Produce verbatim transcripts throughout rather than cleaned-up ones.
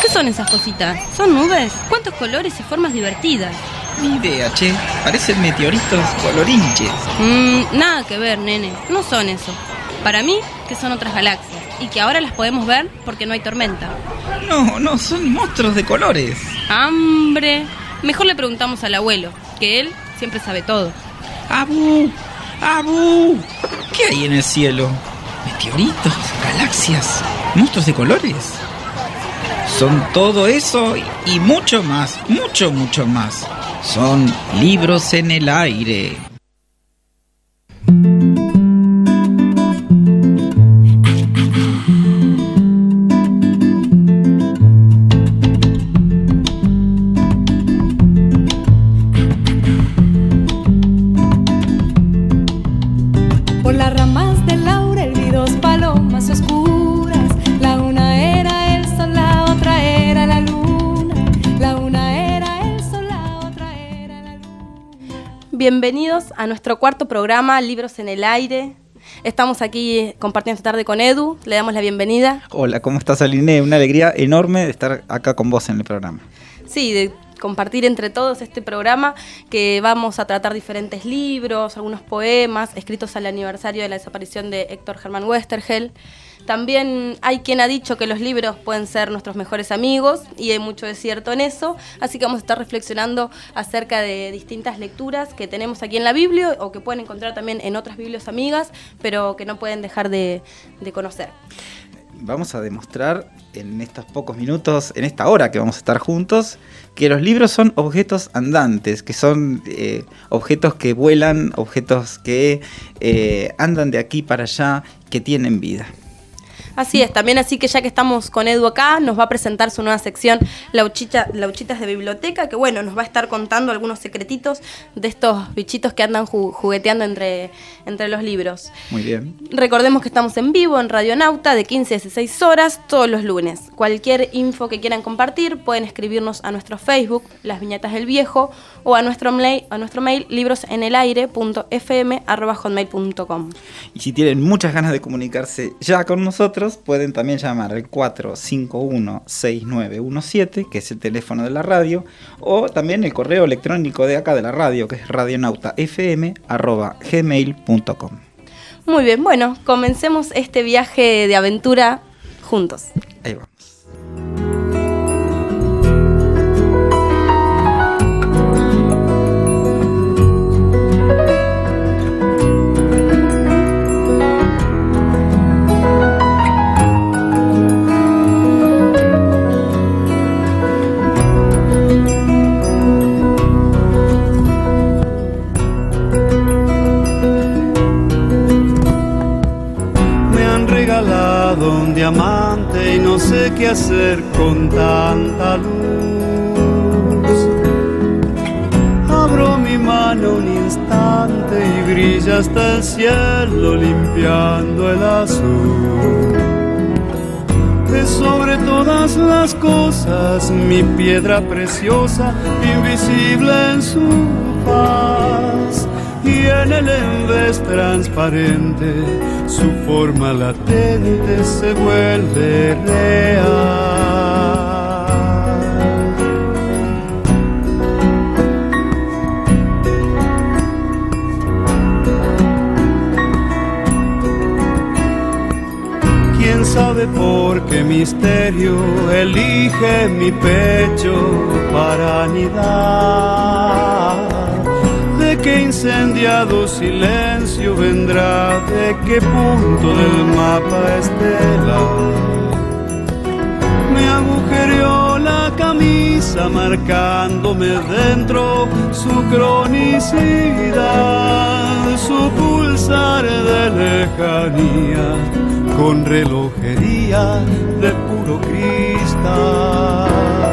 son esas cositas? ¿Son nubes? ¿Cuántos colores y formas divertidas? Ni idea, che. Parecen meteoritos colorinches. Mmm, nada que ver, nene. No son eso. Para mí, que son otras galaxias. Y que ahora las podemos ver porque no hay tormenta. No, no, son monstruos de colores. ¡Hambre! Mejor le preguntamos al abuelo, que él siempre sabe todo. ¡Abu! ¡Abu! ¿Qué hay en el cielo? ¿Meteoritos? ¿Galaxias? ¿Monstruos de colores? Son todo eso y mucho más, mucho, mucho más. Son libros en el aire. Por las ramas del laurel vi dos palomas oscuras. La una era el sol, la otra era la luna. La una era el sol, la otra era la luna. Bienvenidos a nuestro cuarto programa, Libros en el Aire. Estamos aquí compartiendo esta tarde con Edu. Le damos la bienvenida. Hola, ¿cómo estás, Aline? Una alegría enorme de estar acá con vos en el programa. Sí, de compartir entre todos este programa que vamos a tratar diferentes libros, algunos poemas escritos al aniversario de la desaparición de Héctor Germán Westergel. También hay quien ha dicho que los libros pueden ser nuestros mejores amigos y hay mucho de cierto en eso, así que vamos a estar reflexionando acerca de distintas lecturas que tenemos aquí en la Biblia o que pueden encontrar también en otras Biblias amigas, pero que no pueden dejar de, de conocer. Vamos a demostrar en estos pocos minutos, en esta hora que vamos a estar juntos, que los libros son objetos andantes, que son eh, objetos que vuelan, objetos que eh, andan de aquí para allá, que tienen vida. Así es, también así que ya que estamos con Edu acá, nos va a presentar su nueva sección Lauchita, Lauchitas de Biblioteca, que bueno, nos va a estar contando algunos secretitos de estos bichitos que andan ju- jugueteando entre, entre los libros. Muy bien. Recordemos que estamos en vivo en Radio Nauta de quince a dieciséis horas todos los lunes. Cualquier info que quieran compartir pueden escribirnos a nuestro Facebook, Las Viñetas del Viejo, o a nuestro mail, a nuestro mail librosenelaire punto f m arroba hotmail punto com. Y si tienen muchas ganas de comunicarse ya con nosotros, pueden también llamar al cuatro cinco uno seis nueve uno siete, que es el teléfono de la radio, o también el correo electrónico de acá de la radio, que es radionautafm arroba gmail punto com. Muy bien, bueno, comencemos este viaje de aventura juntos. Ahí vamos. Un diamante y no sé qué hacer con tanta luz. Abro mi mano un instante y brilla hasta el cielo limpiando el azul. Es sobre todas las cosas mi piedra preciosa, invisible en su faz. Y en el envés transparente su forma latente se vuelve real. ¿Quién sabe por qué misterio elige mi pecho para anidar? ¿De qué incendiado silencio vendrá? ¿De qué punto del mapa estelar? Me agujereó la camisa marcándome dentro su cronicidad, su pulsar de lejanía con relojería de puro cristal.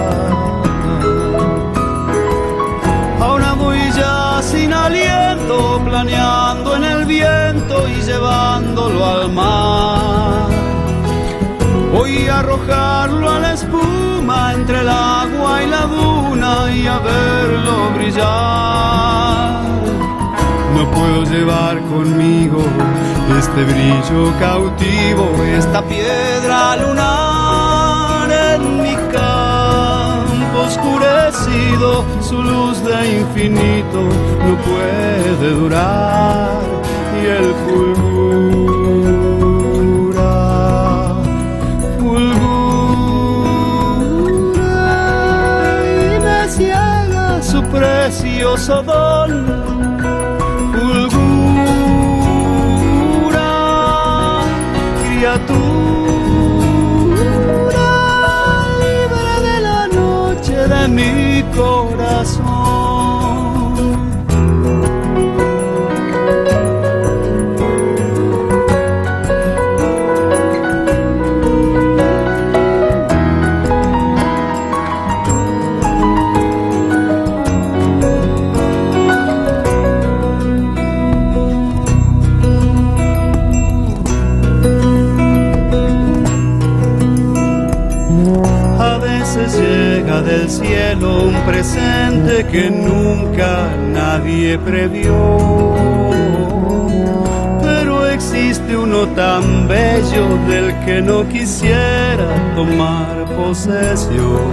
Ahora voy ya sin aliento, planeando en el viento y llevándolo al mar. Voy a arrojarlo a la espuma entre el agua y la duna y a verlo brillar. No puedo llevar conmigo este brillo cautivo, esta piedra lunar en mi cara. cielo, su luz de infinito no puede durar y él fulgura, fulgura y me ciega su precioso don. Fulgura, criatura libre de la noche de mi corazón. Llega del cielo un presente que nunca nadie previó, pero existe uno tan bello del que no quisiera tomar posesión.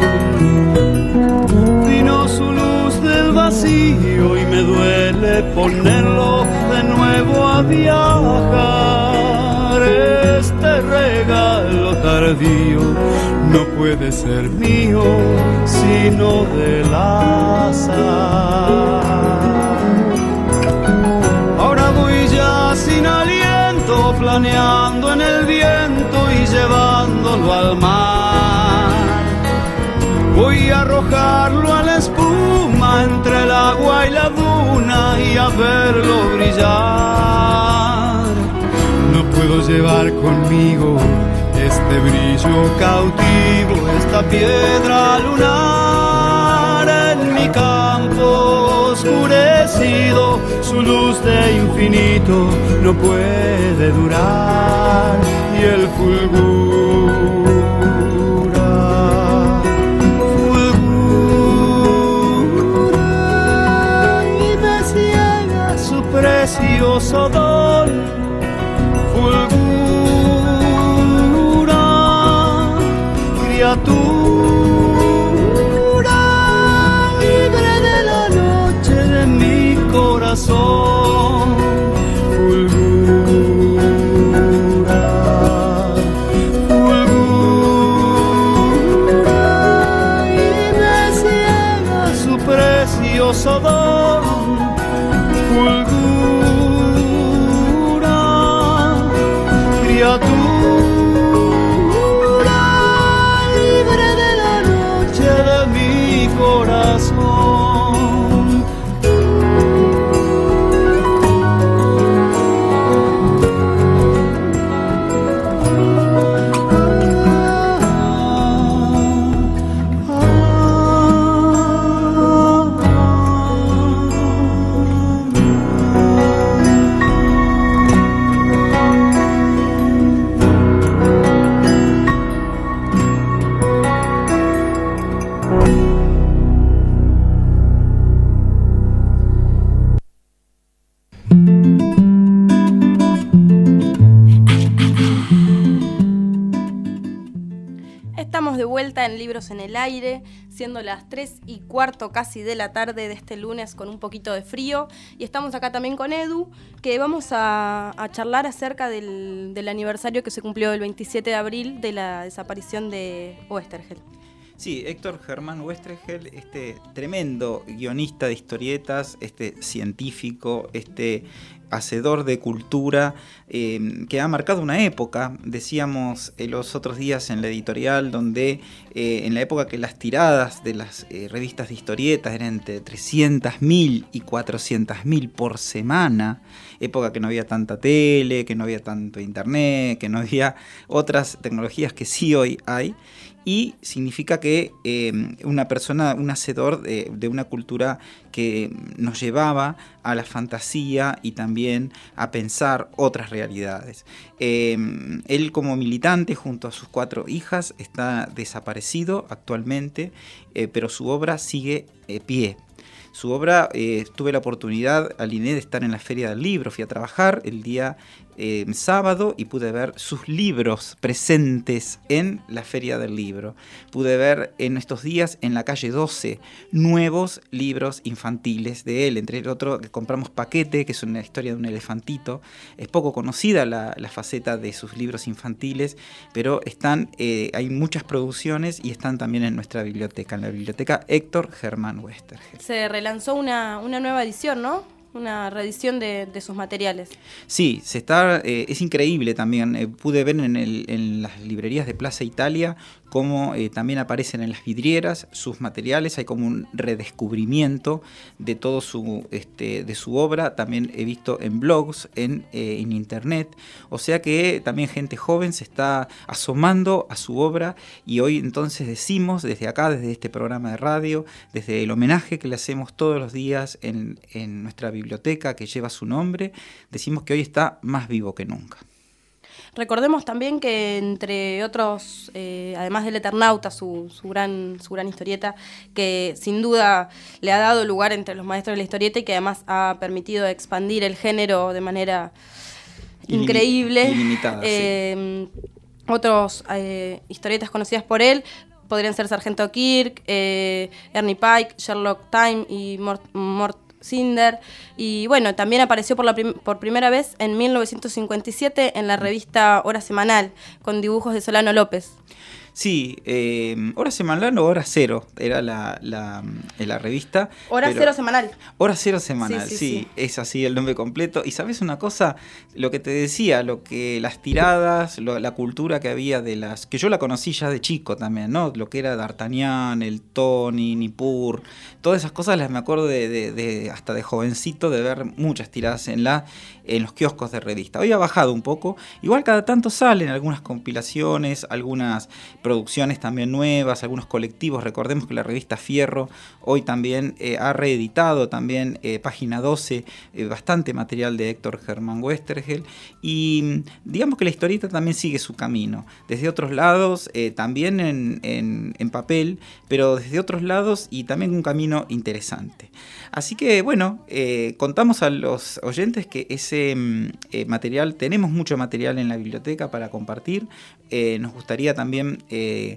Vino su luz del vacío y me duele ponerlo de nuevo a viajar. Este regalo tardío no puede ser mío, sino del azar. Ahora voy ya sin aliento, planeando en el viento y llevándolo al mar. Voy a arrojarlo a la espuma entre el agua y la duna y a verlo brillar. No puedo llevar conmigo este brillo cautivo, esta piedra lunar en mi campo oscurecido. Su luz de infinito no puede durar y el fulgura, fulgura y me ciega su precioso don. Criatura libre de la noche de mi corazón. Fulgura, fulgura y me ciega su precioso don. Fulgura, criatura corazón. En Libros en el Aire, siendo las tres y cuarto casi de la tarde de este lunes con un poquito de frío, y estamos acá también con Edu, que vamos a, a charlar acerca del, del aniversario que se cumplió el veintisiete de abril de la desaparición de Oesterheld. Sí, Héctor Germán Oesterheld, este tremendo guionista de historietas, este científico, este hacedor de cultura, eh, que ha marcado una época. Decíamos eh, los otros días en la editorial, donde eh, en la época que las tiradas de las eh, revistas de historietas eran entre trescientas mil y cuatrocientas mil por semana, época que no había tanta tele, que no había tanto internet, que no había otras tecnologías que sí hoy hay. Y significa que eh, una persona, un hacedor de, de una cultura que nos llevaba a la fantasía y también a pensar otras realidades. Eh, él, como militante junto a sus cuatro hijas, está desaparecido actualmente, eh, pero su obra sigue de pie. Su obra, eh, tuve la oportunidad, aliné, de estar en la Feria del Libro. Fui a trabajar el día eh, sábado y pude ver sus libros presentes en la Feria del Libro. Pude ver en estos días en la calle doce nuevos libros infantiles de él, entre el otro que compramos Paquete, que es una historia de un elefantito. Es poco conocida la, la faceta de sus libros infantiles, pero están, eh, hay muchas producciones y están también en nuestra biblioteca, en la biblioteca Héctor Germán Westergel. Se relanzó una, una nueva edición, ¿no? Una reedición de, de sus materiales. Sí, se está, eh, es increíble también. Eh, pude ver en, el, en las librerías de Plaza Italia cómo eh, también aparecen en las vidrieras sus materiales. Hay como un redescubrimiento de todo su, este, de su obra. También he visto en blogs, en, eh, en internet. O sea que también gente joven se está asomando a su obra, y hoy entonces decimos desde acá, desde este programa de radio, desde el homenaje que le hacemos todos los días en, en nuestra biblioteca, biblioteca que lleva su nombre, decimos que hoy está más vivo que nunca. Recordemos también que entre otros, eh, además del Eternauta, su, su, gran, su gran historieta, que sin duda le ha dado lugar entre los maestros de la historieta y que además ha permitido expandir el género de manera Ilim- increíble. Ilimitada, eh, sí. Otros eh, historietas conocidas por él podrían ser Sargento Kirk, eh, Ernie Pike, Sherlock Time y Mort, Mort Cinder, y bueno, también apareció por, la prim- por primera vez en mil novecientos cincuenta y siete en la revista Hora Semanal, con dibujos de Solano López. Sí, eh, Hora Semanal o Hora Cero era la, la, la revista. Hora pero, Cero Semanal. Hora Cero Semanal, sí, sí, sí, sí, es así el nombre completo. Y sabes una cosa, lo que te decía, lo que las tiradas, lo, la cultura que había de las, que yo la conocí ya de chico también, ¿no? Lo que era D'Artagnan, el Tony, Nippur, todas esas cosas las me acuerdo de, de, de hasta de jovencito de ver muchas tiradas en la en los kioscos de revista. Hoy ha bajado un poco, igual cada tanto salen algunas compilaciones, algunas producciones también nuevas, algunos colectivos. Recordemos que la revista Fierro hoy también eh, ha reeditado también eh, Página doce, eh, bastante material de Héctor Germán Westergel, y digamos que la historieta también sigue su camino, desde otros lados, eh, también en, en, en papel, pero desde otros lados y también un camino interesante. Así que bueno, eh, contamos a los oyentes que ese eh, material, tenemos mucho material en la biblioteca para compartir. Eh, nos gustaría también eh,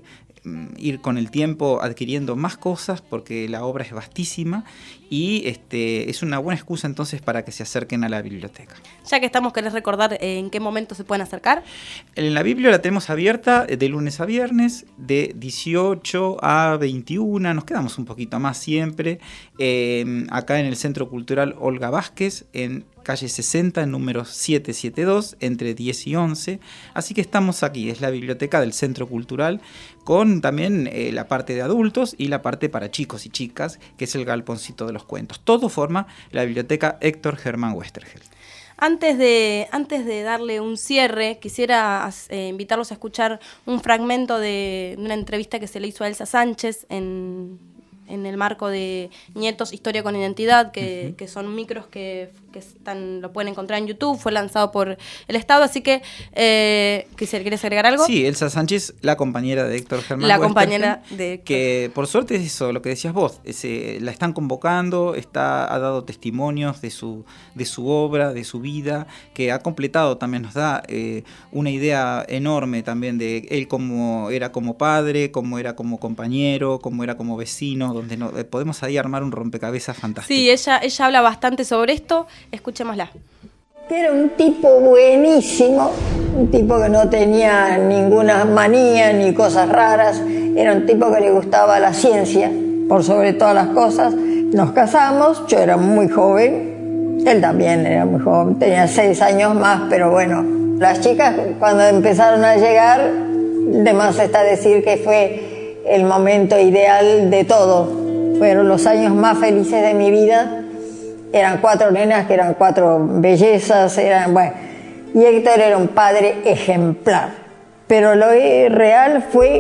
ir con el tiempo adquiriendo más cosas porque la obra es vastísima y este, es una buena excusa entonces para que se acerquen a la biblioteca. Ya que estamos, ¿querés recordar eh, en qué momento se pueden acercar? En la Biblia la tenemos abierta de lunes a viernes, de dieciocho a veintiuna, nos quedamos un poquito más siempre, eh, acá en el Centro Cultural Olga Vázquez, en calle sesenta, en número setecientos setenta y dos, entre diez y once. Así que estamos aquí, es la biblioteca del Centro Cultural, con también eh, la parte de adultos y la parte para chicos y chicas, que es el galponcito de los cuentos. Todo forma la biblioteca Héctor Germán Westergel. Antes de, antes de darle un cierre, quisiera eh, invitarlos a escuchar un fragmento de, de una entrevista que se le hizo a Elsa Sánchez en, en el marco de Nietos, Historia con Identidad, que, uh-huh. que son micros que, que están, lo pueden encontrar en YouTube, fue lanzado por el Estado, así que, eh, ¿quieres agregar algo? Sí, Elsa Sánchez, la compañera de Héctor Germán La Westergel, compañera de Héctor. Que por suerte es eso, lo que decías vos, ese, la están convocando, está, ha dado testimonios de su, de su obra, de su vida, que ha completado, también nos da eh, una idea enorme también de él como era como padre, como era como compañero, como era como vecino, donde no, eh, podemos ahí armar un rompecabezas fantástico. Sí, ella, ella habla bastante sobre esto, escuchémosla. Era un tipo buenísimo, un tipo que no tenía ninguna manía ni cosas raras, era un tipo que le gustaba la ciencia, por sobre todas las cosas. Nos casamos, yo era muy joven, él también era muy joven, tenía seis años más, pero bueno, las chicas cuando empezaron a llegar, de más está decir que fue el momento ideal de todo, fueron los años más felices de mi vida. Eran cuatro nenas que eran cuatro bellezas, eran, bueno, y Héctor era un padre ejemplar. Pero lo real fue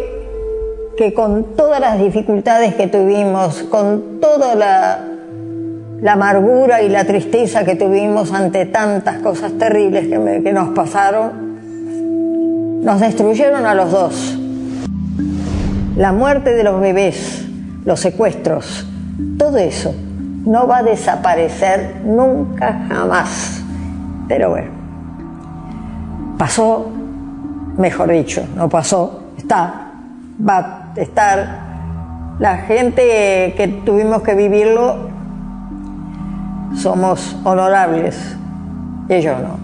que con todas las dificultades que tuvimos, con toda la, la amargura y la tristeza que tuvimos ante tantas cosas terribles que, me, que nos pasaron, nos destruyeron a los dos. La muerte de los bebés, los secuestros, todo eso no va a desaparecer nunca jamás. Pero bueno, pasó, mejor dicho, no pasó, está, va a estar. La gente que tuvimos que vivirlo somos honorables, ellos no.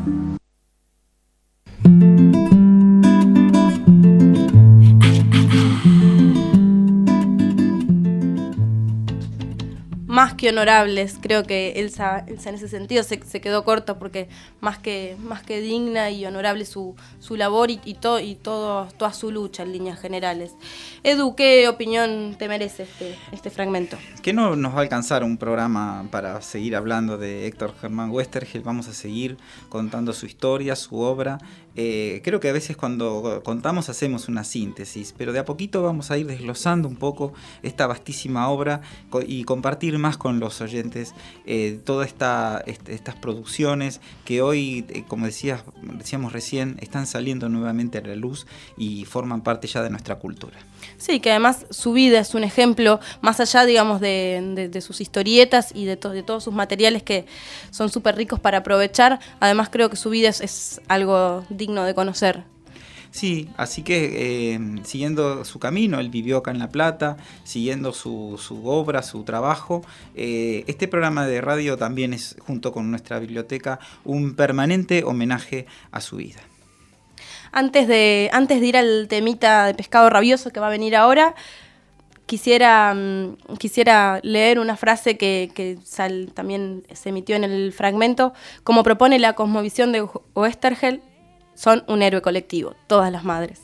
Más que honorables, creo que Elsa, Elsa en ese sentido se, se quedó corta, porque más que, más que digna y honorable su, su labor y, y, to, y todo, toda su lucha en líneas generales. Edu, ¿qué opinión te merece este, este fragmento? Que no nos va a alcanzar un programa para seguir hablando de Héctor Germán Westergel. Vamos a seguir contando su historia, su obra. Eh, creo que a veces cuando contamos hacemos una síntesis, pero de a poquito vamos a ir desglosando un poco esta vastísima obra y compartir más con los oyentes eh, todas esta, este, estas producciones que hoy, eh, como decías, decíamos recién, están saliendo nuevamente a la luz y forman parte ya de nuestra cultura. Sí, que además su vida es un ejemplo, más allá, digamos, de, de, de sus historietas y de, to, de todos sus materiales que son súper ricos para aprovechar. Además creo que su vida es, es algo digno de conocer. Sí, así que eh, siguiendo su camino, él vivió acá en La Plata, siguiendo su, su obra, su trabajo. Eh, este programa de radio también es, junto con nuestra biblioteca, un permanente homenaje a su vida. Antes de, antes de ir al temita de Pescado Rabioso que va a venir ahora, quisiera, quisiera leer una frase que, que sal, también se emitió en el fragmento. Como propone la cosmovisión de Westergel, son un héroe colectivo, todas las madres.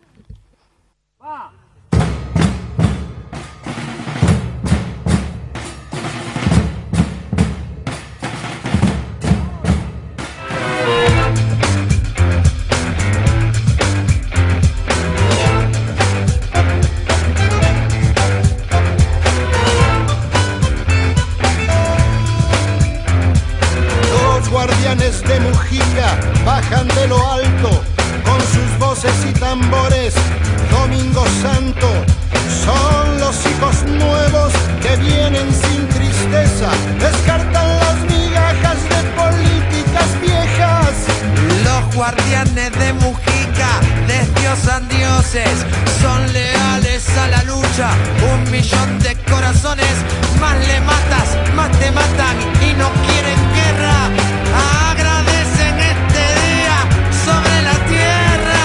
Guardianes de Mujica bajan de lo alto con sus voces y tambores. Domingo Santo son los hijos nuevos que vienen sin tristeza, descartan las migajas de políticas viejas. Los guardianes de Mujica desdiosan dioses, son leales a la lucha. Un millón de corazones, más le matas, más te matan y no quieren guerra. Agradecen este día sobre la tierra.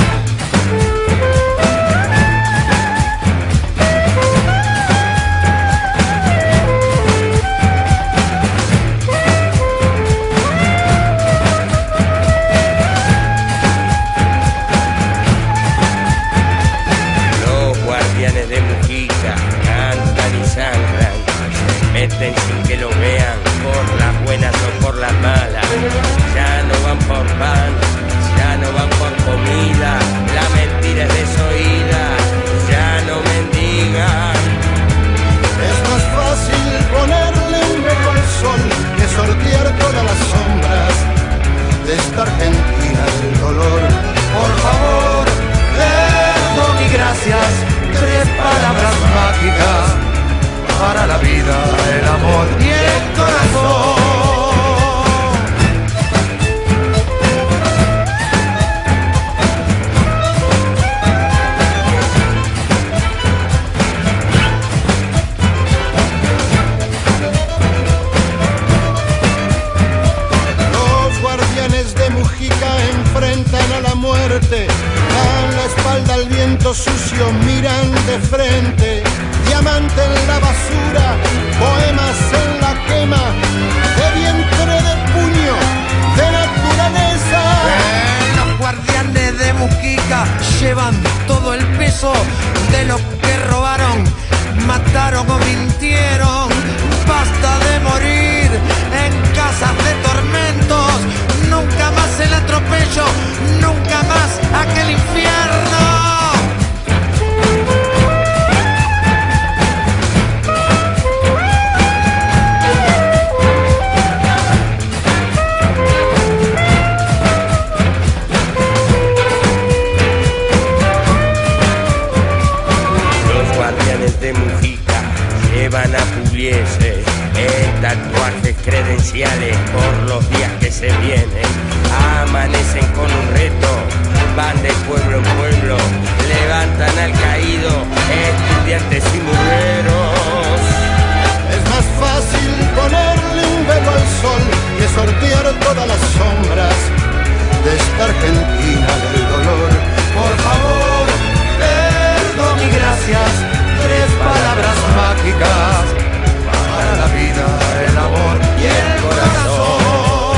Los guardianes de Mujica cantan y sangran, se meten sin que lo vean, por las buenas o por las malas. Ya no van por pan, ya no van por comida, la mentira es desoída, ya no mendigan. Es más fácil ponerle un velo al sol que sortear todas las sombras de esta Argentina del dolor. Por favor, perdón y gracias, tres palabras mágicas para la vida, el amor y el corazón. Los guardianes de Mujica enfrentan a la muerte, dan la espalda al viento sucio, miran de frente. Diamante en la basura, poemas en la quema, de vientre de puño, de naturaleza. Eh, los guardianes de Mujica llevan todo el peso de lo que robaron, mataron o mintieron. Basta de morir en casas de tormentos, nunca más el atropello, nunca más aquel infierno. De Mujica llevan a Pugliese en tatuajes credenciales por los días que se vienen. Amanecen con un reto, van de pueblo en pueblo, levantan al caído, estudiantes y murgueros. Es más fácil ponerle un velo al sol que sortear todas las sombras de esta Argentina del dolor. Por favor, perdón y gracias, tres palabras mágicas para la vida, el amor y el corazón.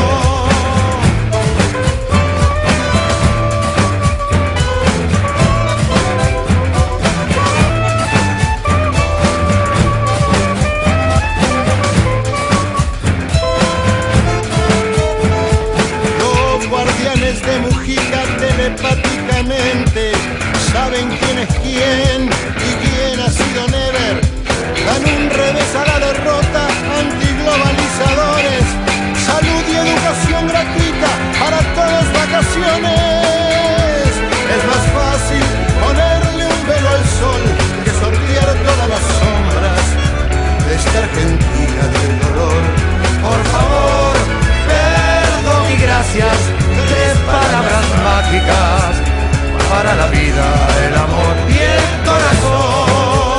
De Mujica telepáticamente saben quién es quién y quién ha sido never. Dan un revés a la derrota, antiglobalizadores. Salud y educación gratuita para todas vacaciones. Es más fácil ponerle un velo al sol que sortear todas las sombras de esta Argentina del dolor. Por favor, perdón y gracias, tres palabras mágicas para la vida, el amor y el corazón.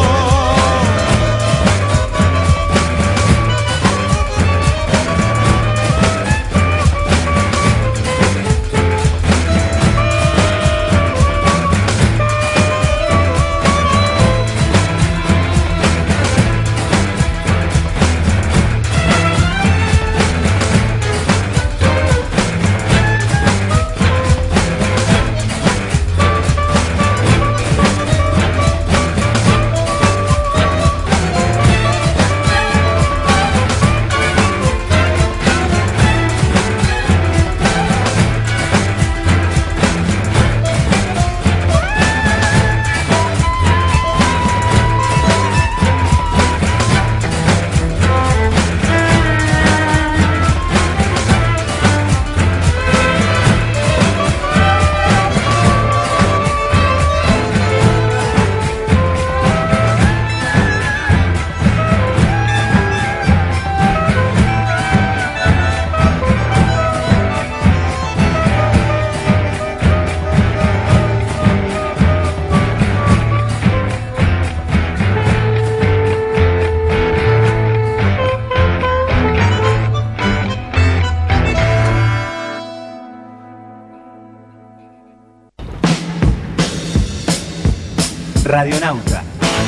Radionauta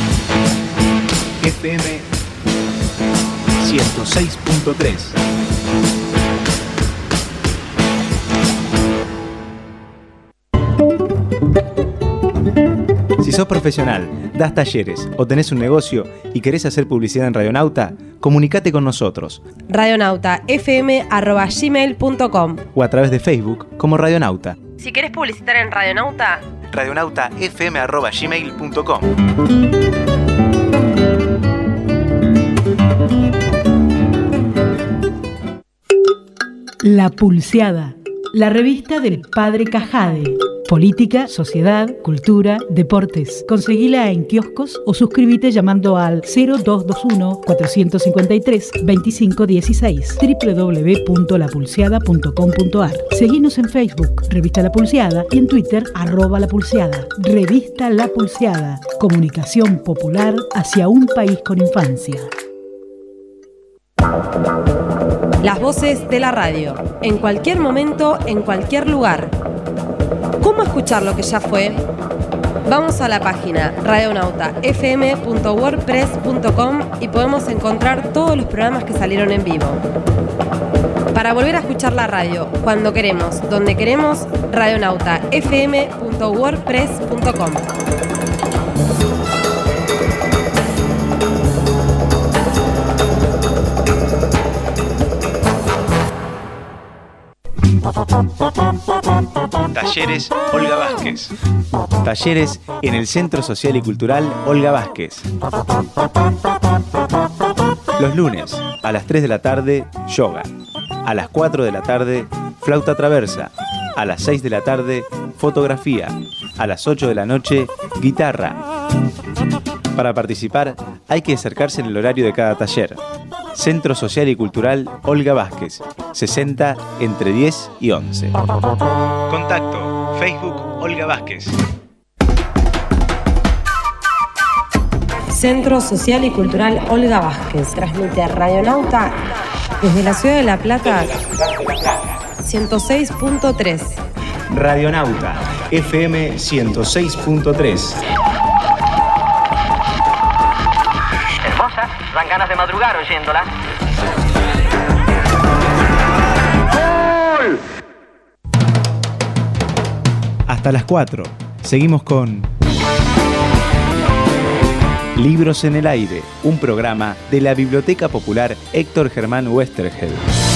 F M ciento seis punto tres. Si sos profesional, das talleres o tenés un negocio y querés hacer publicidad en Radionauta, comunicate con nosotros. radionauta f m arroba gmail punto com o a través de Facebook como Radionauta. Si querés publicitar en Radionauta, radionauta f m arroba gmail punto com. La Pulseada, la revista del Padre Cajade. Política, sociedad, cultura, deportes. Conseguila en kioscos o suscríbete llamando al cero dos dos uno, cuatro cinco tres, dos cinco uno seis doble u doble u doble u punto la pulseada punto com punto a r. Seguinos en Facebook, Revista La Pulseada, y en Twitter, arroba La Pulseada. Revista La Pulseada, comunicación popular hacia un país con infancia. Las voces de la radio, en cualquier momento, en cualquier lugar. ¿Cómo escuchar lo que ya fue? Vamos a la página radionauta f m punto wordpress punto com y podemos encontrar todos los programas que salieron en vivo. Para volver a escuchar la radio, cuando queremos, donde queremos, radionauta f m punto wordpress punto com. Talleres Olga Vázquez. Talleres en el Centro Social y Cultural Olga Vázquez. Los lunes, a las tres de la tarde, yoga. A las cuatro de la tarde, flauta traversa. A las seis de la tarde, fotografía. A las ocho de la noche, guitarra. Para participar, hay que acercarse en el horario de cada taller. Centro Social y Cultural Olga Vázquez, sesenta entre diez y once. Contacto, Facebook Olga Vázquez. Centro Social y Cultural Olga Vázquez transmite Radionauta desde la ciudad de La Plata, ciento seis punto tres. Radionauta, F M ciento seis punto tres. Hermosa, dan ganas de madrugar oyéndola. ¡Gol! Hasta las cuatro. Seguimos con Libros en el Aire, un programa de la Biblioteca Popular Héctor Germán Westergel.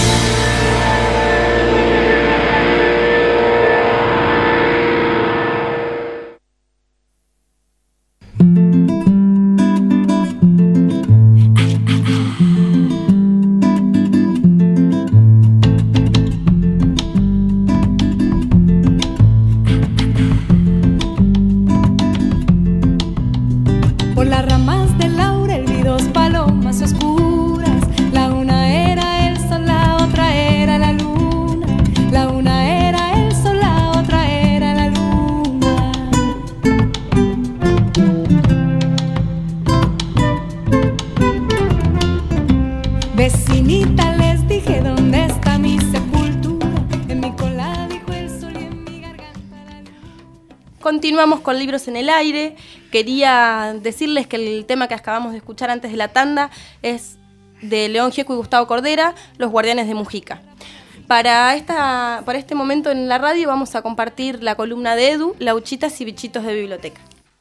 Continuamos con Libros en el Aire. Quería decirles que el tema que acabamos de escuchar antes de la tanda es de León Gieco y Gustavo Cordera, Los Guardianes de Mujica. Para, esta, para este momento en la radio vamos a compartir la columna de Edu, Lauchitas y Bichitos de Biblioteca.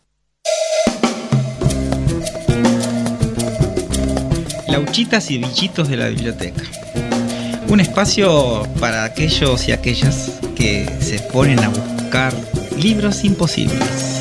Lauchitas y bichitos de la biblioteca. Un espacio para aquellos y aquellas que se ponen a buscar libros imposibles.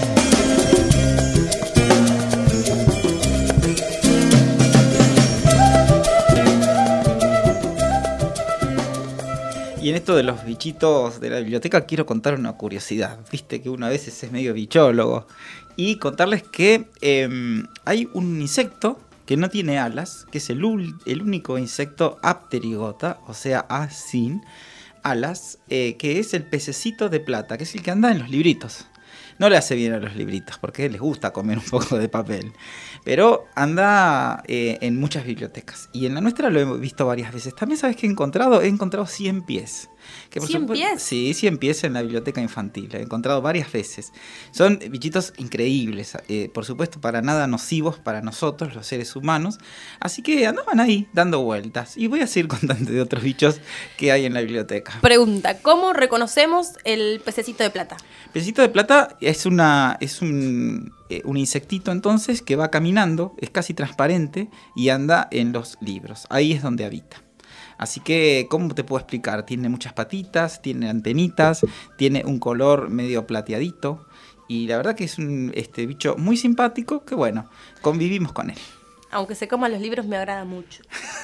Y en esto de los bichitos de la biblioteca quiero contar una curiosidad. Viste que uno a veces es medio bichólogo. Y contarles que eh, hay un insecto que no tiene alas, que es el, el único insecto apterigota, o sea, a sin alas, eh, que es el pececito de plata, que es el que anda en los libritos. No le hace bien a los libritos, porque les gusta comer un poco de papel. Pero anda eh, en muchas bibliotecas. Y en la nuestra lo he visto varias veces. También, ¿sabes qué he encontrado? He encontrado cien pies. Que por ¿cien supuesto, pies? Sí, cien pies en la biblioteca infantil. Lo he encontrado varias veces. Son bichitos increíbles. Eh, por supuesto, para nada nocivos para nosotros, los seres humanos. Así que andaban ahí, dando vueltas. Y voy a seguir contando de otros bichos que hay en la biblioteca. Pregunta, ¿cómo reconocemos el pececito de plata? Pececito de plata es, una, es un, eh, un insectito entonces que va caminando, es casi transparente y anda en los libros. Ahí es donde habita. Así que, ¿cómo te puedo explicar? Tiene muchas patitas, tiene antenitas, tiene un color medio plateadito y la verdad que es un este, bicho muy simpático que, bueno, convivimos con él. Aunque se coman los libros me agrada mucho.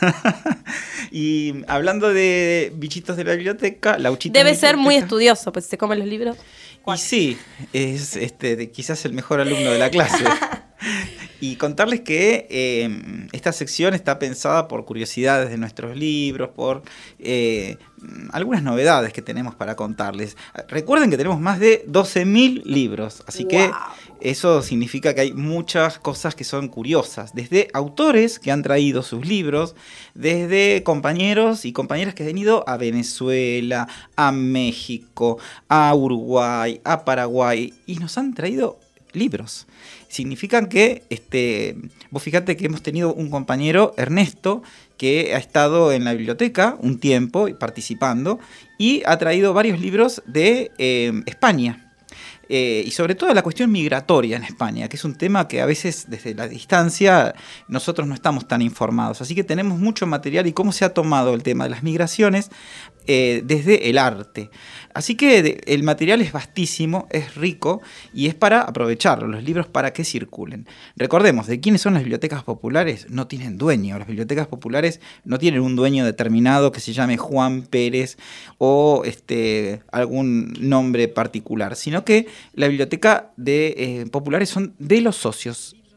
Y hablando de bichitos de la biblioteca, Lauchita debe de la ser muy biblioteca, estudioso, pues si se comen los libros. Y sí, es este, de, quizás el mejor alumno de la clase. Y contarles que eh, esta sección está pensada por curiosidades de nuestros libros, por eh, algunas novedades que tenemos para contarles. Recuerden que tenemos más de doce mil libros, así wow. que eso significa que hay muchas cosas que son curiosas. Desde autores que han traído sus libros, desde compañeros y compañeras que han ido a Venezuela, a México, a Uruguay, a Paraguay, y nos han traído libros. Significan que, este, vos fíjate que hemos tenido un compañero, Ernesto, que ha estado en la biblioteca un tiempo participando y ha traído varios libros de eh, España. Eh, y sobre todo la cuestión migratoria en España, que es un tema que a veces desde la distancia nosotros no estamos tan informados. Así que tenemos mucho material y cómo se ha tomado el tema de las migraciones eh, desde el arte. Así que de, el material es vastísimo, es rico y es para aprovecharlo, los libros para que circulen. Recordemos, ¿de quiénes son las bibliotecas populares? No tienen dueño. Las bibliotecas populares no tienen un dueño determinado que se llame Juan Pérez o este, algún nombre particular, sino que la biblioteca de eh, populares son de los socios.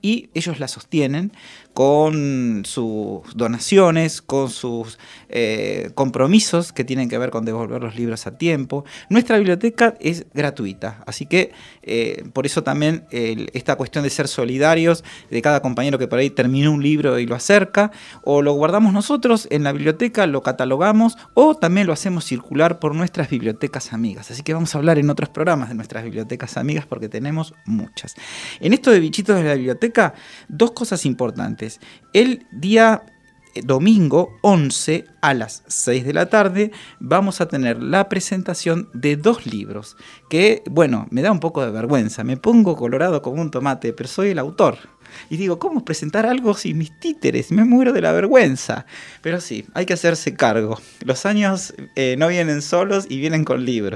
y ellos la sostienen con sus donaciones, con sus eh, compromisos que tienen que ver con devolver los libros a tiempo. Nuestra biblioteca es gratuita, así que eh, por eso también eh, esta cuestión de ser solidarios, de cada compañero que por ahí terminó un libro y lo acerca, o lo guardamos nosotros en la biblioteca, lo catalogamos, o también lo hacemos circular por nuestras bibliotecas amigas. Así que vamos a hablar en otros programas de nuestras bibliotecas amigas porque tenemos muchas. En esto de bichitos de la biblioteca, dos cosas importantes. El día domingo once a las seis de la tarde vamos a tener la presentación de dos libros que, bueno, me da un poco de vergüenza, me pongo colorado como un tomate, pero soy el autor. Y digo, ¿cómo presentar algo sin mis títeres? Me muero de la vergüenza. Pero sí, hay que hacerse cargo. Los años eh, no vienen solos y vienen con libros.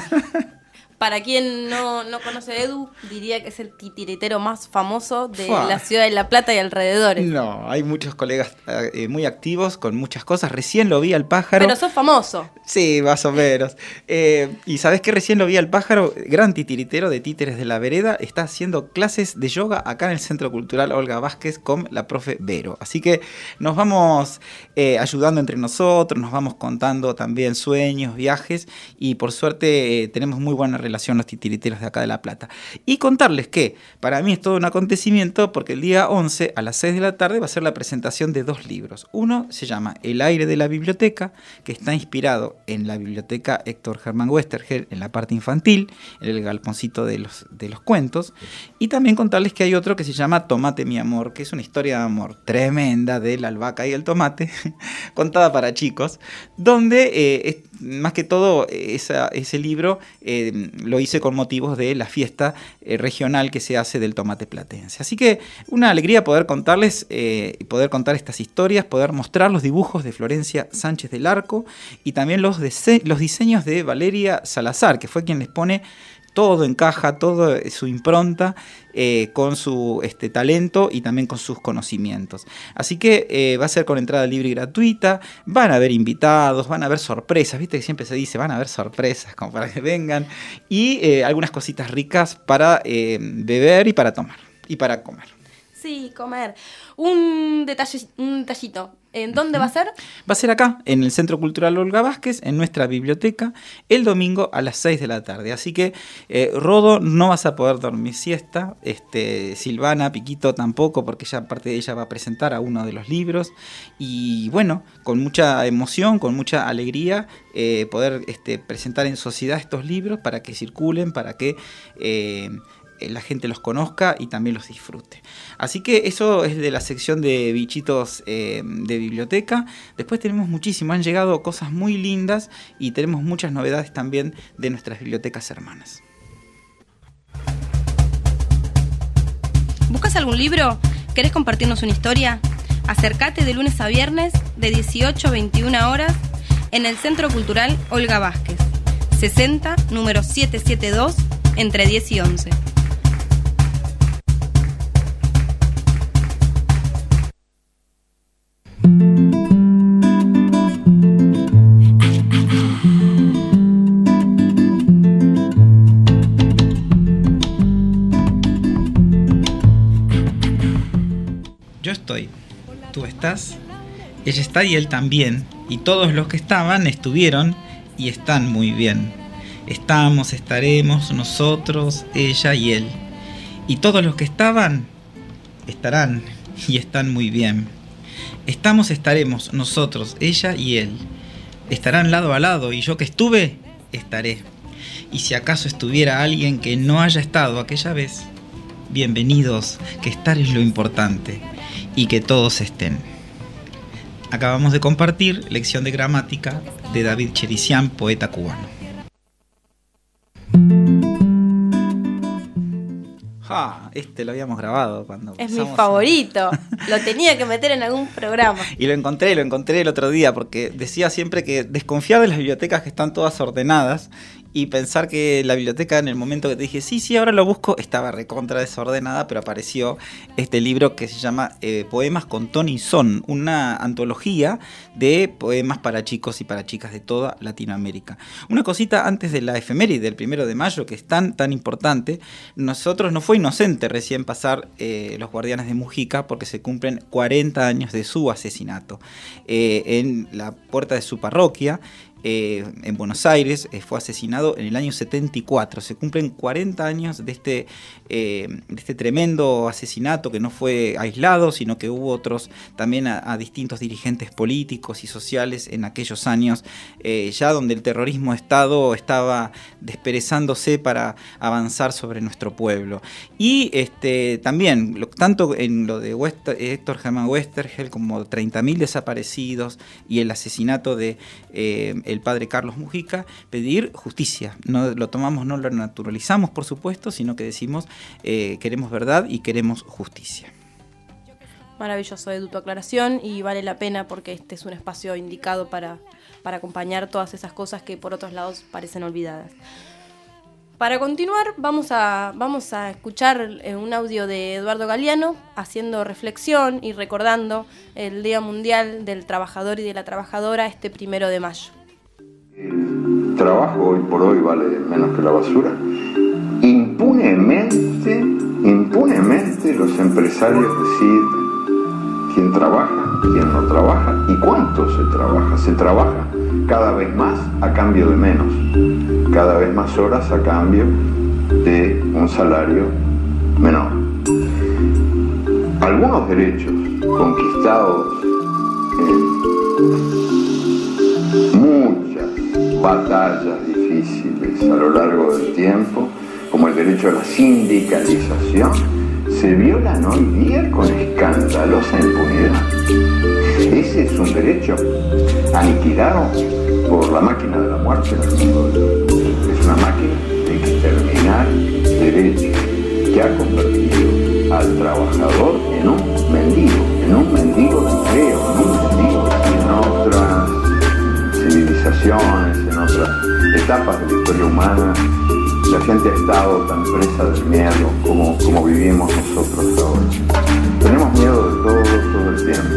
Para quien no, no conoce a Edu, diría que es el titiritero más famoso de Fua. la ciudad de La Plata y alrededores. No, hay muchos colegas eh, muy activos con muchas cosas. Recién lo vi al pájaro. Pero sos famoso. Sí, más o menos. Eh, y sabés que recién lo vi al pájaro, gran titiritero de Títeres de la Vereda, está haciendo clases de yoga acá en el Centro Cultural Olga Vázquez con la profe Vero. Así que nos vamos eh, ayudando entre nosotros, nos vamos contando también sueños, viajes, y por suerte eh, tenemos muy buena relación los titiriteros de acá de La Plata. Y contarles que para mí es todo un acontecimiento porque el día once a las seis de la tarde va a ser la presentación de dos libros. Uno se llama El aire de la biblioteca, que está inspirado en la biblioteca Héctor Germán Westergel en la parte infantil, en el galponcito de los, de los cuentos. Y también contarles que hay otro que se llama Tomate mi amor, que es una historia de amor tremenda de la albahaca y el tomate, contada para chicos, donde eh, es, más que todo esa, ese libro eh, lo hice con motivos de la fiesta eh, regional que se hace del tomate platense. Así que una alegría poder contarles, eh, poder contar estas historias, poder mostrar los dibujos de Florencia Sánchez del Arco y también los, dise- los diseños de Valeria Salazar, que fue quien les pone todo en caja, todo su impronta, eh, con su este, talento y también con sus conocimientos. Así que eh, va a ser con entrada libre y gratuita, van a haber invitados, van a haber sorpresas, viste que siempre se dice, van a haber sorpresas como para que vengan, y eh, algunas cositas ricas para eh, beber y para tomar, y para comer. Sí, comer. Un detalle, un detallito. ¿En dónde uh-huh. va a ser? Va a ser acá, en el Centro Cultural Olga Vázquez, en nuestra biblioteca, el domingo a las seis de la tarde. Así que, eh, Rodo, no vas a poder dormir siesta. Este, Silvana, Piquito tampoco, porque ya aparte de ella va a presentar a uno de los libros. Y bueno, con mucha emoción, con mucha alegría, eh, poder este, presentar en sociedad estos libros para que circulen, para que Eh, la gente los conozca y también los disfrute. Así que eso es de la sección de bichitos eh, de biblioteca. Después tenemos muchísimo, han llegado cosas muy lindas y tenemos muchas novedades también de nuestras bibliotecas hermanas. ¿Buscas algún libro? ¿Querés compartirnos una historia? Acércate de lunes a viernes de dieciocho a veintiuna horas en el Centro Cultural Olga Vázquez, sesenta, número setecientos setenta y dos, entre diez y once. Yo estoy, tú estás, ella está y él también, y todos los que estaban estuvieron y están muy bien. Estamos, estaremos, nosotros, ella y él. Y todos los que estaban, estarán y están muy bien. Estamos, estaremos, nosotros, ella y él. Estarán lado a lado y yo que estuve, estaré. Y si acaso estuviera alguien que no haya estado aquella vez, bienvenidos, que estar es lo importante y que todos estén. Acabamos de compartir lección de gramática de David Chericián, poeta cubano. Ah, este lo habíamos grabado cuando es mi favorito. Lo tenía que meter en algún programa. Y lo encontré, lo encontré el otro día, porque decía siempre que desconfiar de las bibliotecas que están todas ordenadas y pensar que la biblioteca, en el momento que te dije, sí, sí, ahora lo busco, estaba recontra desordenada, pero apareció este libro que se llama eh, Poemas con Tony Son, una antología de poemas para chicos y para chicas de toda Latinoamérica. Una cosita antes de la efeméride del primero de mayo, que es tan, tan importante. Nosotros no fue inocente recién pasar eh, Los Guardianes de Mujica, porque se cumplen cuarenta años de su asesinato. Eh, en la puerta de su parroquia, Eh, en Buenos Aires, eh, fue asesinado en el año setenta y cuatro. Se cumplen cuarenta años de este, eh, de este tremendo asesinato, que no fue aislado, sino que hubo otros también a, a distintos dirigentes políticos y sociales en aquellos años, eh, ya donde el terrorismo de Estado estaba desperezándose para avanzar sobre nuestro pueblo. Y este, también, lo, tanto en lo de Wester, Héctor Germán Westergel, como treinta mil desaparecidos y el asesinato de eh, el padre Carlos Mujica, pedir justicia. No lo tomamos, no lo naturalizamos, por supuesto, sino que decimos eh, queremos verdad y queremos justicia. Maravilloso, Edu, tu aclaración, y vale la pena porque este es un espacio indicado para, para acompañar todas esas cosas que por otros lados parecen olvidadas. Para continuar, vamos a, vamos a escuchar un audio de Eduardo Galeano haciendo reflexión y recordando el Día Mundial del Trabajador y de la Trabajadora este primero de mayo. El trabajo hoy por hoy vale menos que la basura. Impunemente, impunemente los empresarios deciden quién trabaja, quién no trabaja y cuánto se trabaja. Se trabaja cada vez más a cambio de menos, cada vez más horas a cambio de un salario menor. Algunos derechos conquistados en muchas batallas difíciles a lo largo del tiempo, como el derecho a la sindicalización, se violan hoy día con escandalosa impunidad. Ese es un derecho aniquilado por la máquina de la muerte en el mundo. Es una máquina de exterminar derechos que ha convertido al trabajador en un mendigo, en un mendigo de empleo, en un mendigo en otras civilizaciones, en otras etapas de la historia humana. La gente ha estado tan presa del miedo como, como vivimos nosotros ahora. Tenemos miedo de todo, todo el tiempo.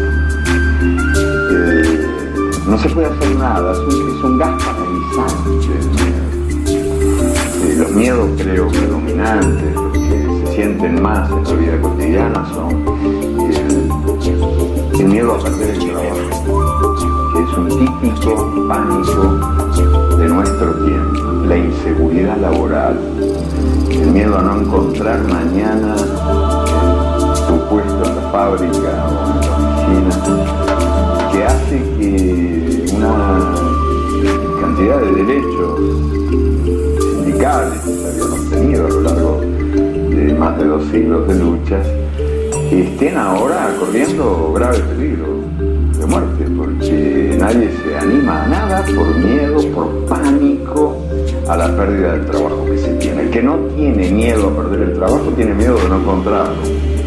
Eh, no se puede hacer nada, es un, es un gas paralizante el miedo. Eh, los miedos creo que dominantes, los que se sienten más en la vida cotidiana son el, el miedo a perder el trabajo, que es un típico pánico de nuestro tiempo. La inseguridad laboral, el miedo a no encontrar mañana tu puesto en la fábrica o en la oficina, que hace que una cantidad de derechos sindicales que se habían obtenido a lo largo de más de dos siglos de luchas estén ahora corriendo grave peligro de muerte, porque nadie se anima a nada por miedo, por pánico a la pérdida del trabajo que se tiene. El que no tiene miedo a perder el trabajo tiene miedo de no encontrarlo.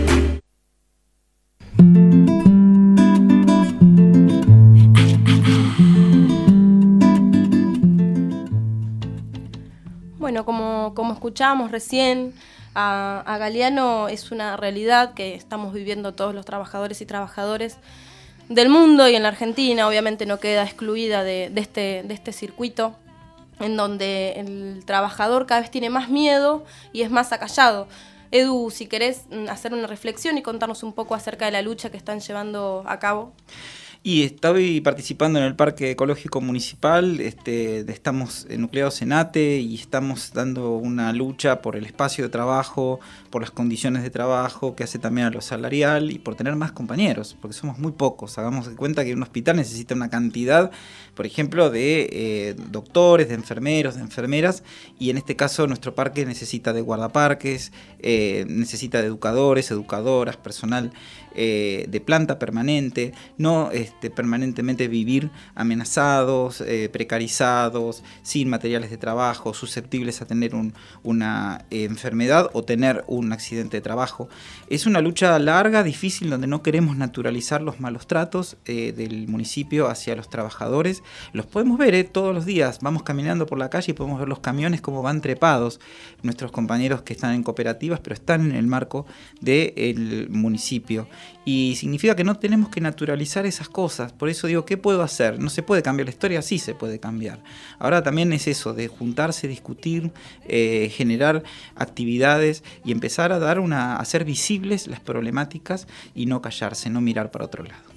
Bueno, como, como escuchábamos recién, a, a Galeano es una realidad que estamos viviendo todos los trabajadores y trabajadoras del mundo, y en la Argentina obviamente no queda excluida de, de, este, de este circuito en donde el trabajador cada vez tiene más miedo y es más acallado. Edu, si querés hacer una reflexión y contarnos un poco acerca de la lucha que están llevando a cabo. Y estoy participando en el Parque Ecológico Municipal, este, estamos nucleados en ATE y estamos dando una lucha por el espacio de trabajo, por las condiciones de trabajo, que hace también a lo salarial y por tener más compañeros, porque somos muy pocos. Hagamos de cuenta que un hospital necesita una cantidad, por ejemplo, de eh, doctores, de enfermeros, de enfermeras, y en este caso nuestro parque necesita de guardaparques, eh, necesita de educadores, educadoras, personal eh, de planta permanente. No, este, de permanentemente vivir amenazados, eh, precarizados, sin materiales de trabajo, susceptibles a tener un, una eh, enfermedad o tener un accidente de trabajo. Es una lucha larga, difícil, donde no queremos naturalizar los malos tratos eh, del municipio hacia los trabajadores. Los podemos ver eh, todos los días, vamos caminando por la calle y podemos ver los camiones como van trepados, nuestros compañeros que están en cooperativas, pero están en el marco del municipio. Y significa que no tenemos que naturalizar esas cosas. Por eso digo, ¿qué puedo hacer? No se puede cambiar la historia, sí se puede cambiar. Ahora también es eso, de juntarse, discutir, eh, generar actividades y empezar a dar una, a hacer visibles las problemáticas y no callarse, no mirar para otro lado.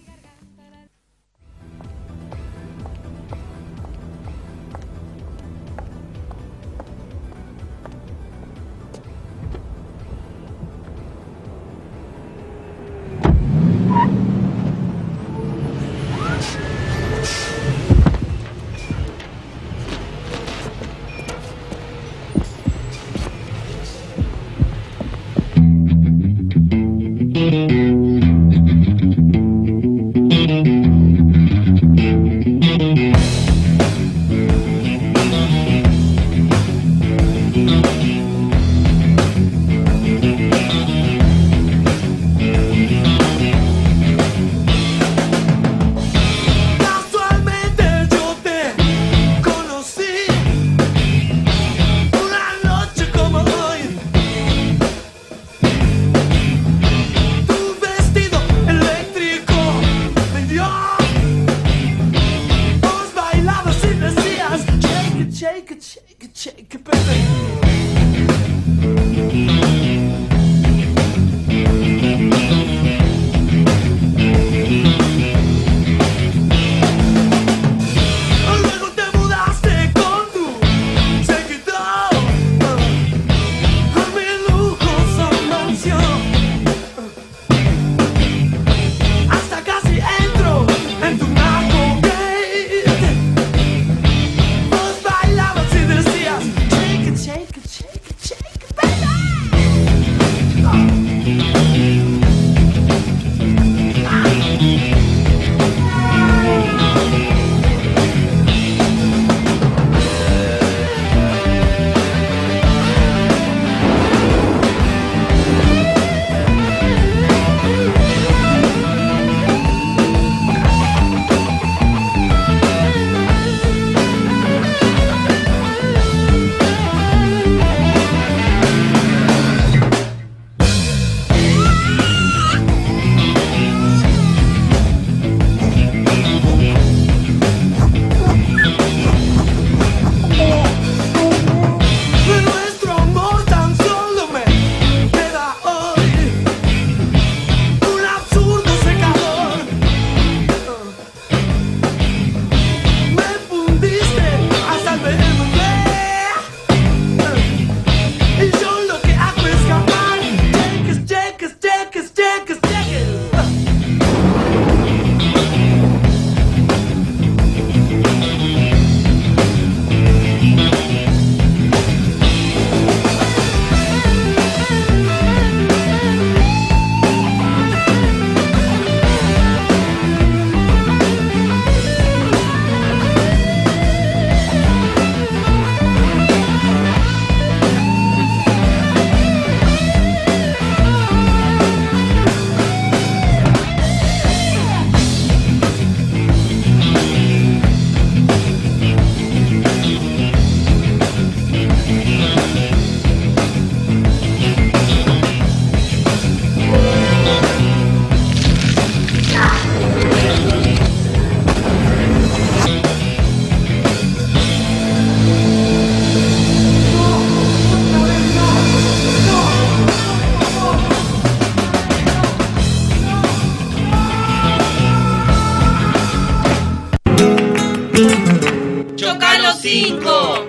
cinco.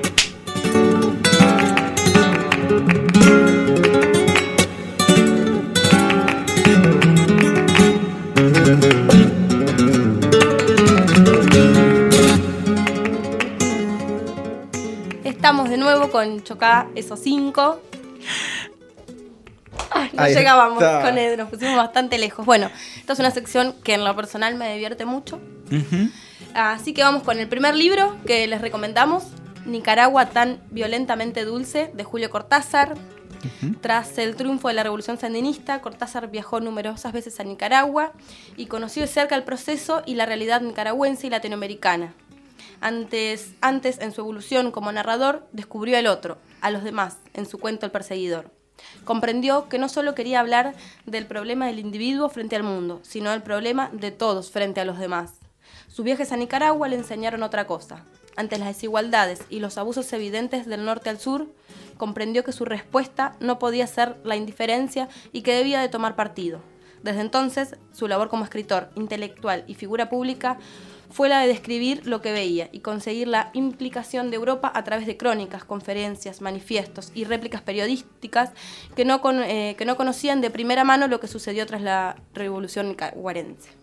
Estamos de nuevo con Chocá esos cinco. Ay. no Ahí llegábamos está. con Edu, nos pusimos bastante lejos. Bueno, esta es una sección que en lo personal me divierte mucho. Uh-huh. Así que vamos con el primer libro que les recomendamos, Nicaragua tan violentamente dulce, de Julio Cortázar. Uh-huh. Tras el triunfo de la Revolución Sandinista, Cortázar viajó numerosas veces a Nicaragua y conoció de cerca el proceso y la realidad nicaragüense y latinoamericana. Antes, antes, en su evolución como narrador, descubrió al otro, a los demás, en su cuento El Perseguidor. Comprendió que no solo quería hablar del problema del individuo frente al mundo, sino del problema de todos frente a los demás. Sus viajes a Nicaragua le enseñaron otra cosa. Ante las desigualdades y los abusos evidentes del norte al sur, comprendió que su respuesta no podía ser la indiferencia y que debía de tomar partido. Desde entonces, su labor como escritor, intelectual y figura pública fue la de describir lo que veía y conseguir la implicación de Europa a través de crónicas, conferencias, manifiestos y réplicas periodísticas que no, con, eh, que no conocían de primera mano lo que sucedió tras la Revolución nicaragüense.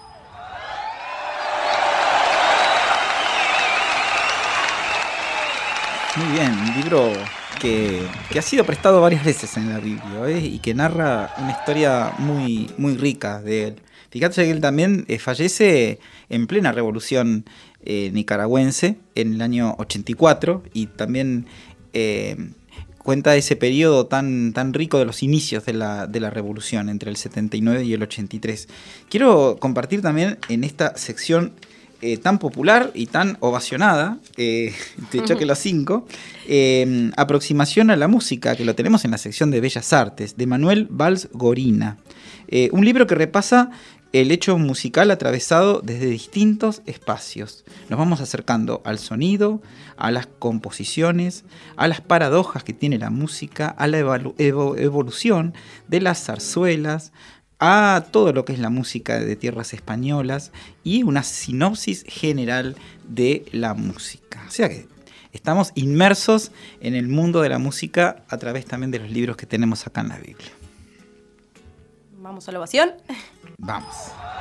Muy bien, un libro que, que ha sido prestado varias veces en la Biblia, ¿eh? Y que narra una historia muy, muy rica de él. Fíjate que él también eh, fallece en plena revolución eh, nicaragüense en el año ochenta y cuatro y también eh, cuenta ese periodo tan, tan rico de los inicios de la, de la revolución entre el setenta y nueve y el ochenta y tres. Quiero compartir también en esta sección Eh, tan popular y tan ovacionada, eh, de Choque los Cinco, eh, Aproximación a la música, que lo tenemos en la sección de Bellas Artes, de Manuel Valls Gorina. Eh, un libro que repasa el hecho musical atravesado desde distintos espacios. Nos vamos acercando al sonido, a las composiciones, a las paradojas que tiene la música, a la evolu- evo- evolución de las zarzuelas, a todo lo que es la música de tierras españolas y una sinopsis general de la música. O sea que estamos inmersos en el mundo de la música a través también de los libros que tenemos acá en la Biblia. ¿Vamos a la ovación? Vamos.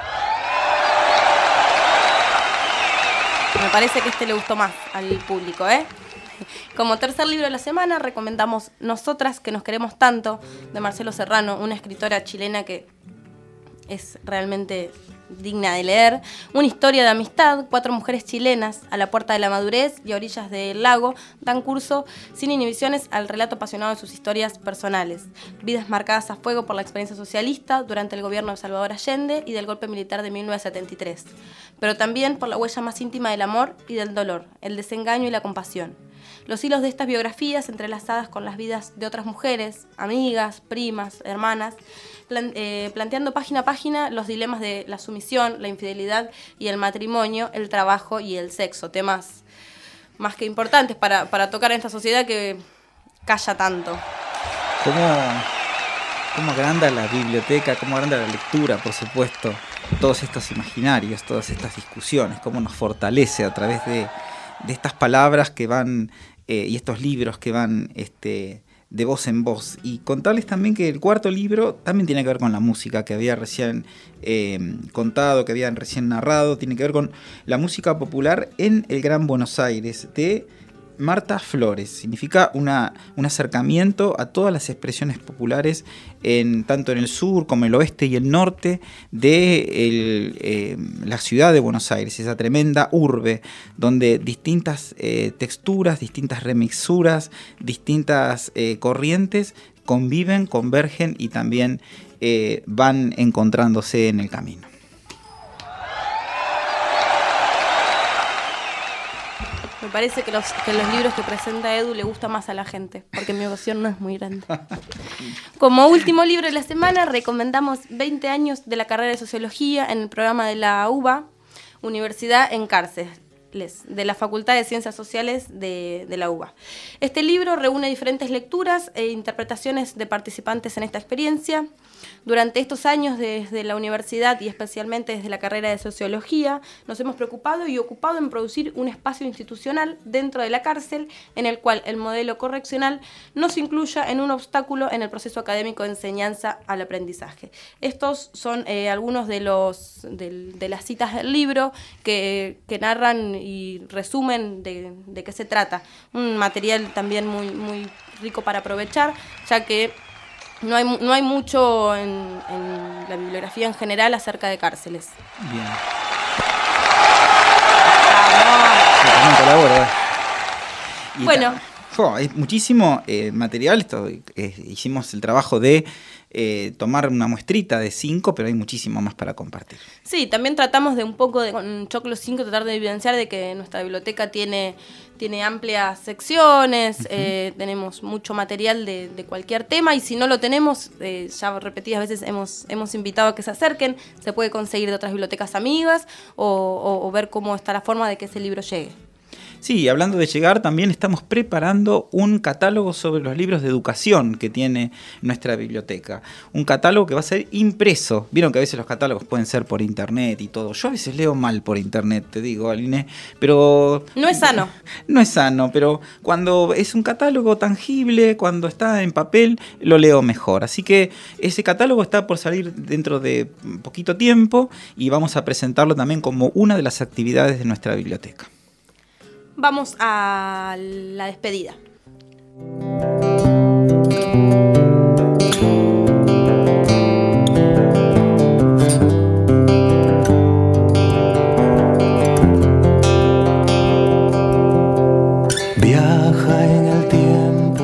Me parece que este le gustó más al público, ¿eh? Como tercer libro de la semana recomendamos Nosotras que nos queremos tanto, de Marcelo Serrano, una escritora chilena que es realmente digna de leer. Una historia de amistad, cuatro mujeres chilenas a la puerta de la madurez y a orillas del lago dan curso sin inhibiciones al relato apasionado de sus historias personales. Vidas marcadas a fuego por la experiencia socialista durante el gobierno de Salvador Allende y del golpe militar de mil novecientos setenta y tres, pero también por la huella más íntima del amor y del dolor, el desengaño y la compasión. Los hilos de estas biografías, entrelazadas con las vidas de otras mujeres, amigas, primas, hermanas, plan, eh, planteando página a página los dilemas de la sumisión, la infidelidad y el matrimonio, el trabajo y el sexo, temas más que importantes para, para tocar en esta sociedad que calla tanto. ¿Cómo, cómo agranda la biblioteca, cómo agranda la lectura, por supuesto, todos estos imaginarios, todas estas discusiones, cómo nos fortalece a través de, de estas palabras que van... Eh, y estos libros que van este, de voz en voz. Y contarles también que el cuarto libro también tiene que ver con la música que había recién eh, contado, que habían recién narrado. Tiene que ver con la música popular en el Gran Buenos Aires, de Marta Flores. Significa una, un acercamiento a todas las expresiones populares, en, tanto en el sur como el oeste y el norte de el, eh, la ciudad de Buenos Aires, esa tremenda urbe donde distintas eh, texturas, distintas remixuras, distintas eh, corrientes conviven, convergen y también eh, van encontrándose en el camino. Me parece que los, que los libros que presenta Edu le gusta más a la gente, porque mi ovación no es muy grande. Como último libro de la semana, recomendamos veinte años de la carrera de Sociología en el programa de la U B A, Universidad en Cárceles, de la Facultad de Ciencias Sociales de, de la U B A. Este libro reúne diferentes lecturas e interpretaciones de participantes en esta experiencia. Durante estos años desde la universidad y especialmente desde la carrera de Sociología, nos hemos preocupado y ocupado en producir un espacio institucional dentro de la cárcel en el cual el modelo correccional no se incluya en un obstáculo en el proceso académico de enseñanza al aprendizaje. Estos son eh, algunos de, los, de, de las citas del libro que, que narran y resumen de, de qué se trata. Un material también muy, muy rico para aprovechar, ya que No hay, no hay mucho en, en la bibliografía en general acerca de cárceles. Bien. Sí, también colaboro, ¿eh? Y bueno. Oh, hay muchísimo eh, material. Esto, eh, hicimos el trabajo de eh, tomar una muestrita de cinco, pero hay muchísimo más para compartir. Sí, también tratamos de un poco de con Choclo cinco tratar de evidenciar de que nuestra biblioteca tiene, tiene amplias secciones, uh-huh. eh, tenemos mucho material de, de cualquier tema, y si no lo tenemos, eh, ya repetidas veces hemos, hemos invitado a que se acerquen, se puede conseguir de otras bibliotecas amigas o, o, o ver cómo está la forma de que ese libro llegue. Sí, hablando de llegar, también estamos preparando un catálogo sobre los libros de educación que tiene nuestra biblioteca. Un catálogo que va a ser impreso. Vieron que a veces los catálogos pueden ser por internet y todo. Yo a veces leo mal por internet, te digo, Aline, pero... No es sano. No es sano, pero cuando es un catálogo tangible, cuando está en papel, lo leo mejor. Así que ese catálogo está por salir dentro de poquito tiempo y vamos a presentarlo también como una de las actividades de nuestra biblioteca. Vamos a la despedida. Viaja en el tiempo.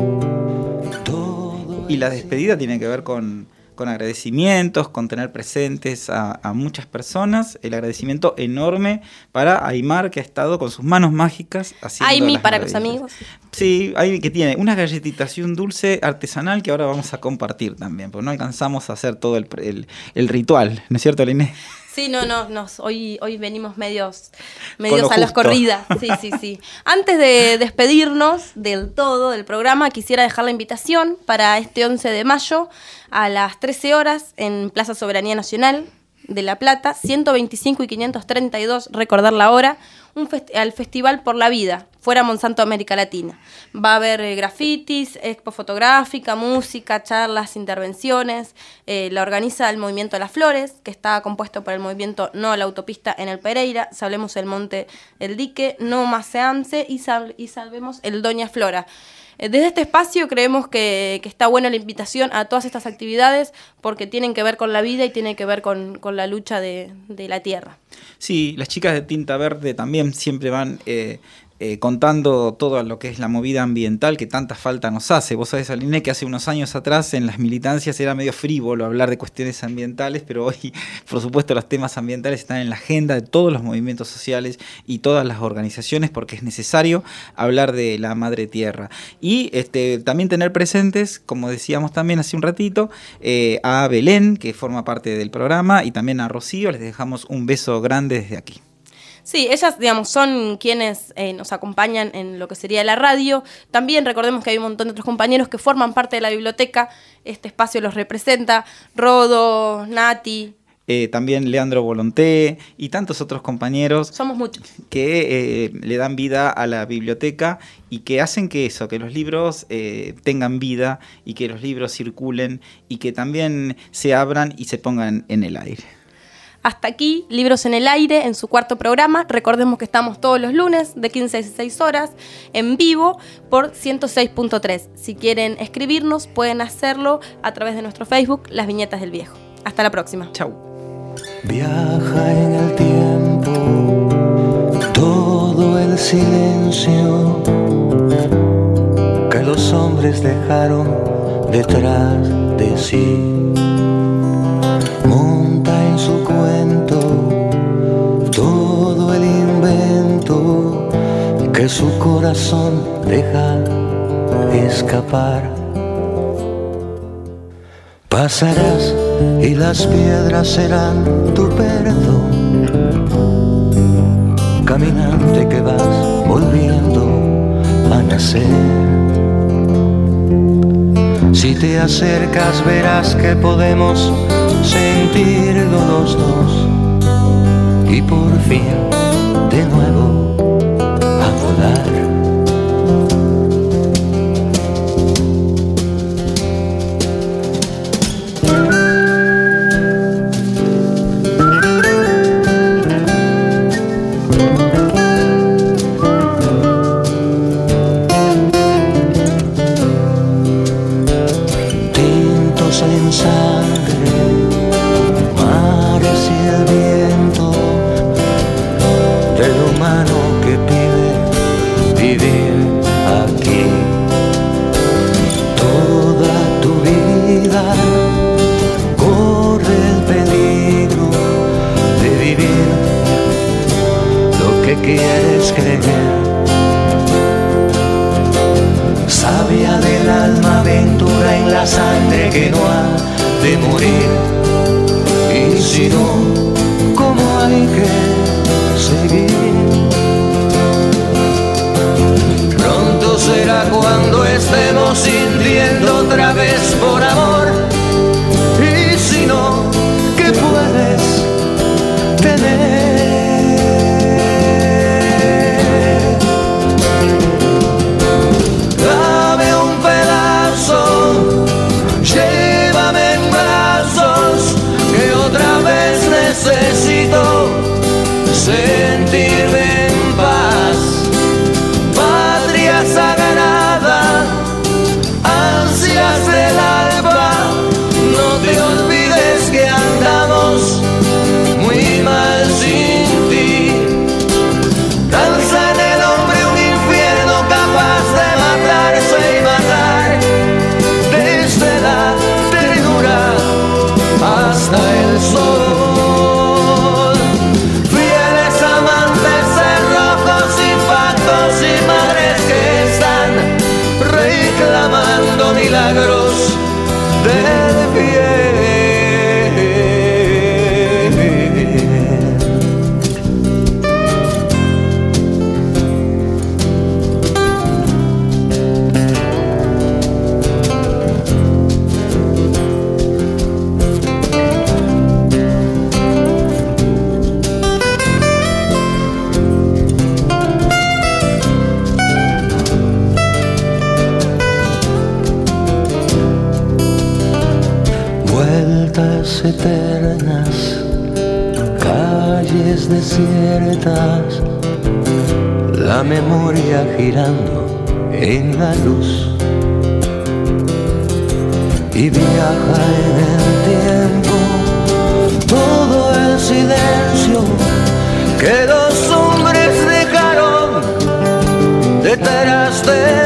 Todo y la despedida tiene que ver con... con agradecimientos, con tener presentes a, a muchas personas. El agradecimiento enorme para Aymar, que ha estado con sus manos mágicas haciendo Aimi las para maravillas. los amigos. Sí, Aimi que tiene unas galletitas y un dulce artesanal que ahora vamos a compartir también, porque no alcanzamos a hacer todo el, el, el ritual, ¿no es cierto, Liné? Sí, no, no, nos, hoy, hoy venimos medios, medios a las corridas. Sí, sí, sí. Antes de despedirnos del todo del programa, quisiera dejar la invitación para este once de mayo a las trece horas en Plaza Soberanía Nacional de La Plata, ciento veinticinco y quinientos treinta y dos, recordar la hora, un fest- al Festival por la Vida, fuera Monsanto América Latina. Va a haber eh, grafitis, expo fotográfica, música, charlas, intervenciones. Eh, la organiza el Movimiento de las Flores, que está compuesto por el movimiento No a la Autopista en el Pereira, Salvemos el Monte el Dique, No Más Seance y, sal- y Salvemos el Doña Flora. Desde este espacio creemos que, que está buena la invitación a todas estas actividades porque tienen que ver con la vida y tienen que ver con, con la lucha de, de la tierra. Sí, las chicas de Tinta Verde también siempre van eh, eh, contando todo lo que es la movida ambiental que tanta falta nos hace. Vos sabés, Aline, que hace unos años atrás en las militancias era medio frívolo hablar de cuestiones ambientales, pero hoy, por supuesto, los temas ambientales están en la agenda de todos los movimientos sociales y todas las organizaciones porque es necesario hablar de la madre tierra. Y este, también tener presentes, como decíamos también hace un ratito, eh, a Belén, que forma parte del programa, y también a Rocío. Les dejamos un beso grande desde aquí. Sí, ellas, digamos, son quienes eh, nos acompañan en lo que sería la radio. También recordemos que hay un montón de otros compañeros que forman parte de la biblioteca. Este espacio los representa. Rodo, Nati. Eh, también Leandro Volonté y tantos otros compañeros. Somos muchos. Que eh, le dan vida a la biblioteca y que hacen que eso, que los libros eh, tengan vida y que los libros circulen y que también se abran y se pongan en el aire. Hasta aquí, Libros en el Aire, en su cuarto programa. Recordemos que estamos todos los lunes de quince a dieciséis horas en vivo por ciento seis punto tres. Si quieren escribirnos, pueden hacerlo a través de nuestro Facebook, Las Viñetas del Viejo. Hasta la próxima. Chau. Viaja en el tiempo todo el silencio que los hombres dejaron detrás de sí. Monta en su cuento todo el invento que su corazón deja escapar. Pasarás y las piedras serán tu perdón. Caminante que vas volviendo a nacer. Si te acercas verás que podemos sentirlo los dos y por fin de nuevo a volar. quieres creer. Sabia del alma, aventura en la sangre que no ha de morir. Y si no, ¿cómo hay que seguir? Pronto será cuando estemos sintiendo otra vez por amor. Y si no, ¿qué puedes tener? Llévame en brazos, que otra vez necesito sentirme en paz. Patria sagrada, ansias del alba, no te olvides que andamos muy mal sin ti. Danza en el hombre un infierno capaz de matarse y matar, desde la ternura hasta el sol. Fieles amantes, cerrojos y pactos y madres que están reclamando milagros del bien. Vueltas eternas, calles desiertas, la memoria girando en la luz, y viaja en el tiempo todo el silencio que los hombres dejaron detrás de